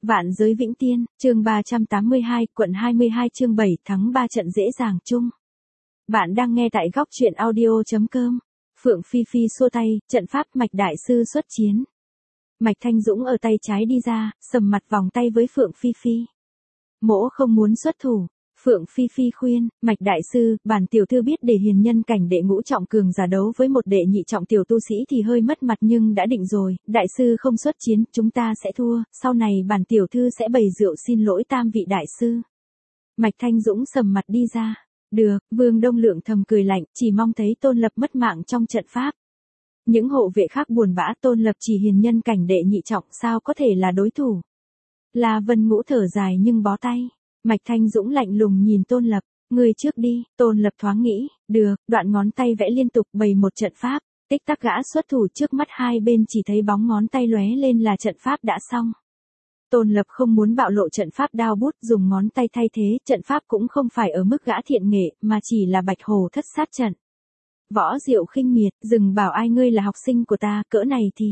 Vạn giới vĩnh tiên, chương 382, quận 22 chương 7 tháng 3 trận dễ dàng chung. Bạn đang nghe tại góc truyện audio.com. Phượng Phi Phi xua tay, trận pháp Mạch đại sư xuất chiến. Mạch Thanh Dũng ở tay trái đi ra, sầm mặt vòng tay với Phượng Phi Phi. Mỗ không muốn xuất thủ. Phượng Phi Phi khuyên, Mạch đại sư, bản tiểu thư biết để hiền nhân cảnh đệ ngũ trọng cường giả đấu với một đệ nhị trọng tiểu tu sĩ thì hơi mất mặt nhưng đã định rồi, đại sư không xuất chiến, chúng ta sẽ thua, sau này bản tiểu thư sẽ bày rượu xin lỗi tam vị đại sư. Mạch Thanh Dũng sầm mặt đi ra. Được, Vương Đông Lượng thầm cười lạnh, chỉ mong thấy Tôn Lập mất mạng trong trận pháp. Những hộ vệ khác buồn bã, Tôn Lập chỉ hiền nhân cảnh đệ nhị trọng sao có thể là đối thủ. La Vân Ngũ thở dài nhưng bó tay. Mạch Thanh Dũng lạnh lùng nhìn Tôn Lập, người trước đi. Tôn Lập thoáng nghĩ, được, đoạn ngón tay vẽ liên tục bày một trận pháp, tích tắc gã xuất thủ, trước mắt hai bên chỉ thấy bóng ngón tay lóe lên là trận pháp đã xong. Tôn Lập không muốn bạo lộ trận pháp đao bút dùng ngón tay thay thế, trận pháp cũng không phải ở mức gã thiện nghệ, mà chỉ là Bạch Hồ thất sát trận. Võ Diệu khinh miệt, dừng bảo ai ngươi là học sinh của ta, cỡ này thì.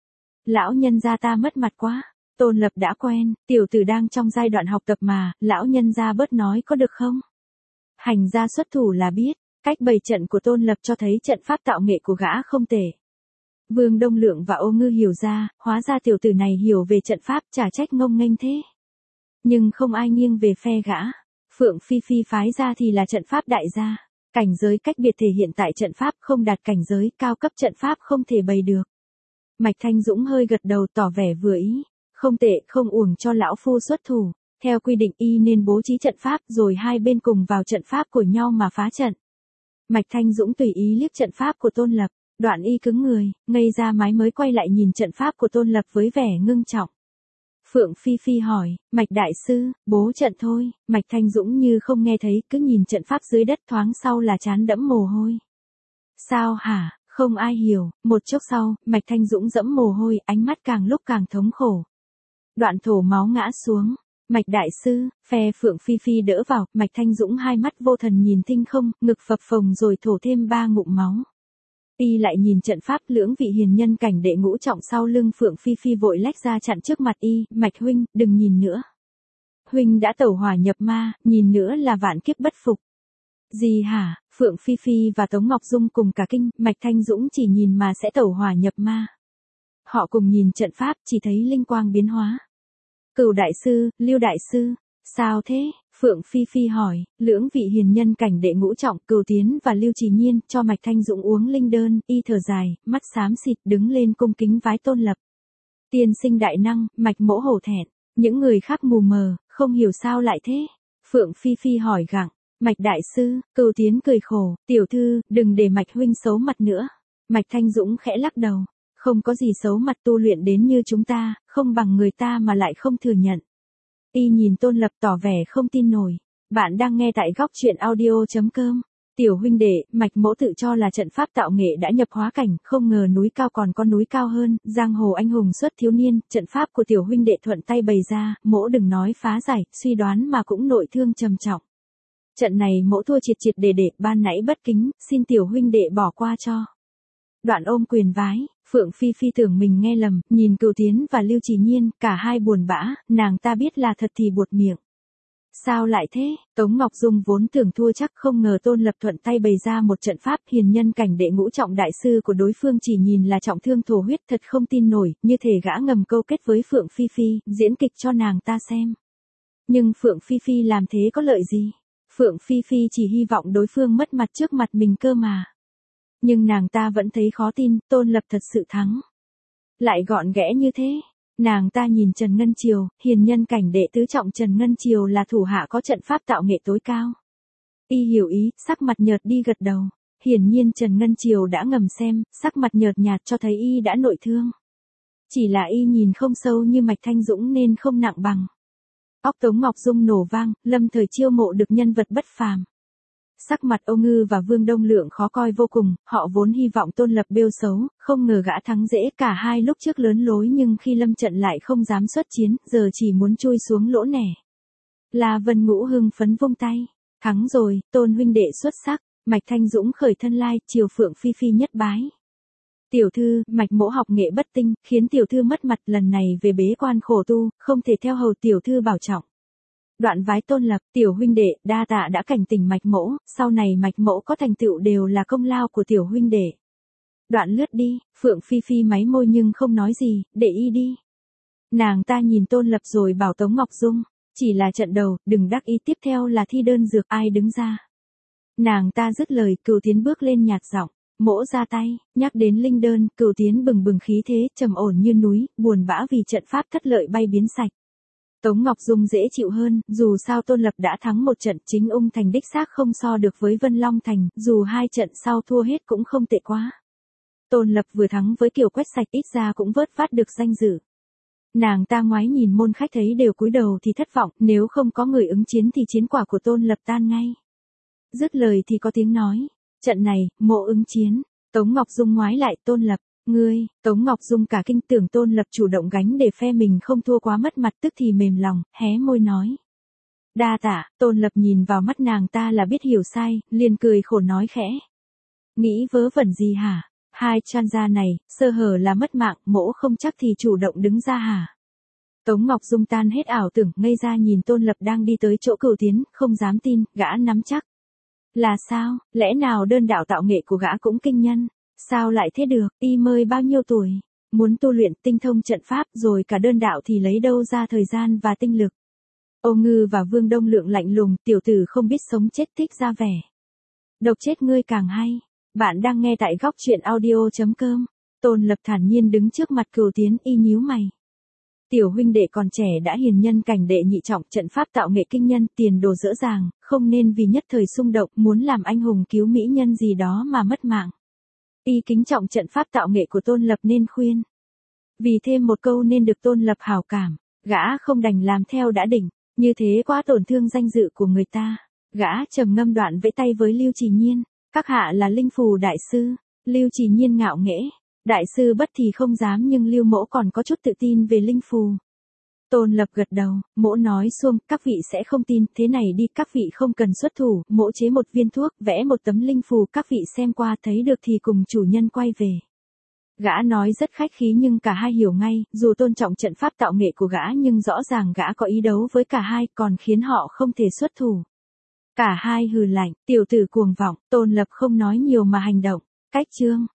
Lão nhân gia ta mất mặt quá. Tôn Lập đã quen, tiểu tử đang trong giai đoạn học tập mà, lão nhân gia bớt nói có được không? Hành gia xuất thủ là biết, cách bày trận của Tôn Lập cho thấy trận pháp tạo nghệ của gã không tệ. Vương Đông Lượng và Ô Ngư hiểu ra, hóa ra tiểu tử này hiểu về trận pháp, chả trách ngông nghênh thế. Nhưng không ai nghiêng về phe gã. Phượng Phi Phi phái ra thì là trận pháp đại gia. Cảnh giới cách biệt thể hiện tại trận pháp, không đạt cảnh giới cao cấp trận pháp không thể bày được. Mạch Thanh Dũng hơi gật đầu tỏ vẻ vừa ý. Không tệ, không uổng cho lão phu xuất thủ. Theo quy định y nên bố trí trận pháp rồi hai bên cùng vào trận pháp của nhau mà phá trận. Mạch Thanh Dũng tùy ý liếc trận pháp của Tôn Lập, đoạn y cứng người, ngây ra mái mới quay lại nhìn trận pháp của Tôn Lập với vẻ ngưng trọng. Phượng Phi Phi hỏi, Mạch đại sư, bố trận thôi. Mạch Thanh Dũng như không nghe thấy, cứ nhìn trận pháp dưới đất, thoáng sau là trán đẫm mồ hôi. Sao hả? Không ai hiểu. Một chốc sau, Mạch Thanh Dũng dẫm mồ hôi, ánh mắt càng lúc càng thống khổ. Đoạn thổ máu ngã xuống. Mạch đại sư, phe Phượng Phi Phi đỡ vào, Mạch Thanh Dũng hai mắt vô thần nhìn tinh không, ngực phập phồng rồi thổ thêm 3 ngụm máu. Y lại nhìn trận pháp, lưỡng vị hiền nhân cảnh đệ ngũ trọng sau lưng Phượng Phi Phi vội lách ra chặn trước mặt y, Mạch huynh, đừng nhìn nữa. Huynh đã tẩu hỏa nhập ma, nhìn nữa là vạn kiếp bất phục. Gì hả? Phượng Phi Phi và Tống Ngọc Dung cùng cả kinh, Mạch Thanh Dũng chỉ nhìn mà sẽ tẩu hỏa nhập ma. Họ cùng nhìn trận pháp, chỉ thấy linh quang biến hóa. Cửu đại sư, Lưu đại sư, sao thế? Phượng Phi Phi hỏi, lưỡng vị hiền nhân cảnh đệ ngũ trọng, Cửu Tiến và Lưu Trì Nhiên, cho Mạch Thanh Dũng uống linh đơn, y thở dài, mắt xám xịt đứng lên cung kính vái Tôn Lập. Tiên sinh đại năng, Mạch mỗ hổ thẹn, những người khác mù mờ, không hiểu sao lại thế. Phượng Phi Phi hỏi gặng, Mạch đại sư, Cửu Tiến cười khổ, tiểu thư, đừng để Mạch huynh xấu mặt nữa. Mạch Thanh Dũng khẽ lắc đầu. Không có gì xấu mặt, tu luyện đến như chúng ta, không bằng người ta mà lại không thừa nhận. Y nhìn Tôn Lập tỏ vẻ không tin nổi. Bạn đang nghe tại góc truyện audio.com. Tiểu huynh đệ, Mạch mỗ tự cho là trận pháp tạo nghệ đã nhập hóa cảnh, không ngờ núi cao còn có núi cao hơn, giang hồ anh hùng xuất thiếu niên, trận pháp của tiểu huynh đệ thuận tay bày ra, mỗ đừng nói phá giải, suy đoán mà cũng nội thương trầm trọng. Trận này mỗ thua triệt triệt để, ban nãy bất kính, xin tiểu huynh đệ bỏ qua cho. Đoạn ôm quyền vái, Phượng Phi Phi tưởng mình nghe lầm, nhìn Cửu Tiến và Lưu Trì Nhiên, cả hai buồn bã, nàng ta biết là thật thì buột miệng. Sao lại thế? Tống Ngọc Dung vốn tưởng thua chắc, không ngờ Tôn Lập thuận tay bày ra một trận pháp, hiền nhân cảnh đệ ngũ trọng đại sư của đối phương chỉ nhìn là trọng thương thổ huyết, thật không tin nổi, như thể gã ngầm câu kết với Phượng Phi Phi, diễn kịch cho nàng ta xem. Nhưng Phượng Phi Phi làm thế có lợi gì? Phượng Phi Phi chỉ hy vọng đối phương mất mặt trước mặt mình cơ mà. Nhưng nàng ta vẫn thấy khó tin, Tôn Lập thật sự thắng. Lại gọn ghẽ như thế. Nàng ta nhìn Trần Ngân Triều, hiền nhân cảnh đệ tứ trọng Trần Ngân Triều là thủ hạ có trận pháp tạo nghệ tối cao. Y hiểu ý, sắc mặt nhợt đi gật đầu. Hiển nhiên Trần Ngân Triều đã ngầm xem, sắc mặt nhợt nhạt cho thấy y đã nội thương. Chỉ là y nhìn không sâu như Mạch Thanh Dũng nên không nặng bằng. Óc Tống Ngọc Dung nổ vang, lâm thời chiêu mộ được nhân vật bất phàm. Sắc mặt Ô Ngư và Vương Đông Lượng khó coi vô cùng, họ vốn hy vọng Tôn Lập bêu xấu, không ngờ gã thắng dễ, cả hai lúc trước lớn lối nhưng khi lâm trận lại không dám xuất chiến, giờ chỉ muốn chui xuống lỗ nẻ. La Vân Ngũ hưng phấn vung tay, thắng rồi, Tôn huynh đệ xuất sắc. Mạch Thanh Dũng khởi thân lai, chiều Phượng Phi Phi nhất bái. Tiểu thư, Mạch mỗ học nghệ bất tinh, khiến tiểu thư mất mặt, lần này về bế quan khổ tu, không thể theo hầu tiểu thư bảo trọng. Đoạn vái Tôn Lập, tiểu huynh đệ, đa tạ đã cảnh tỉnh Mạch mỗ, sau này Mạch mỗ có thành tựu đều là công lao của tiểu huynh đệ. Đoạn lướt đi, Phượng Phi Phi máy môi nhưng không nói gì, để y đi. Nàng ta nhìn Tôn Lập rồi bảo Tống Ngọc Dung, chỉ là trận đầu, đừng đắc ý, tiếp theo là thi đơn dược, ai đứng ra. Nàng ta dứt lời, Cửu Tiến bước lên nhạt giọng, mỗ ra tay, nhắc đến linh đơn, Cửu Tiến bừng bừng khí thế, trầm ổn như núi, buồn bã vì trận pháp thất lợi bay biến sạch. Tống Ngọc Dung dễ chịu hơn, dù sao Tôn Lập đã thắng một trận, chính Ung Thành đích xác không so được với Vân Long Thành, dù hai trận sau thua hết cũng không tệ quá. Tôn Lập vừa thắng với Kiều Quách Sạch, ít ra cũng vớt vát được danh dự. Nàng ta ngoái nhìn môn khách thấy đều cúi đầu thì thất vọng, nếu không có người ứng chiến thì chiến quả của Tôn Lập tan ngay. Dứt lời thì có tiếng nói, trận này, mộ ứng chiến. Tống Ngọc Dung ngoái lại, Tôn Lập, ngươi. Tống Ngọc Dung cả kinh, tưởng Tôn Lập chủ động gánh để phe mình không thua quá mất mặt, tức thì mềm lòng, hé môi nói. Đa tạ. Tôn Lập nhìn vào mắt nàng ta là biết hiểu sai, liền cười khổ nói khẽ. Nghĩ vớ vẩn gì hả? Hai chan gia này, sơ hở là mất mạng, mỗ không chắc thì chủ động đứng ra hả? Tống Ngọc Dung tan hết ảo tưởng, ngây ra nhìn Tôn Lập đang đi tới chỗ Cửu Tiến, không dám tin, gã nắm chắc. Là sao, lẽ nào đơn đạo tạo nghệ của gã cũng kinh nhân? Sao lại thế được, y mới bao nhiêu tuổi? Muốn tu luyện tinh thông trận pháp rồi cả đơn đạo thì lấy đâu ra thời gian và tinh lực? Ô Ngư và Vương Đông Lượng lạnh lùng, tiểu tử không biết sống chết thích ra vẻ. Độc chết ngươi càng hay. Bạn đang nghe tại góc truyện audio.com. Tôn Lập thản nhiên đứng trước mặt Cửu Tiến, y nhíu mày. Tiểu huynh đệ còn trẻ đã hiền nhân cảnh đệ nhị trọng, trận pháp tạo nghệ kinh nhân, tiền đồ dễ dàng, không nên vì nhất thời xung động muốn làm anh hùng cứu mỹ nhân gì đó mà mất mạng. Y kính trọng trận pháp tạo nghệ của Tôn Lập nên khuyên. Vì thêm một câu nên được Tôn Lập hảo cảm, gã không đành làm theo đã đỉnh, như thế quá tổn thương danh dự của người ta. Gã trầm ngâm đoạn vẫy tay với Lưu Trì Nhiên, các hạ là linh phù đại sư. Lưu Trì Nhiên ngạo nghễ, đại sư bất thì không dám, nhưng Lưu mỗ còn có chút tự tin về linh phù. Tôn Lập gật đầu, mỗ nói xuông, các vị sẽ không tin, thế này đi, các vị không cần xuất thủ, mỗ chế một viên thuốc, vẽ một tấm linh phù, các vị xem qua thấy được thì cùng chủ nhân quay về. Gã nói rất khách khí nhưng cả hai hiểu ngay, dù tôn trọng trận pháp tạo nghệ của gã nhưng rõ ràng gã có ý đấu với cả hai, còn khiến họ không thể xuất thủ. Cả hai hừ lạnh, tiểu tử cuồng vọng, Tôn Lập không nói nhiều mà hành động. Cách chương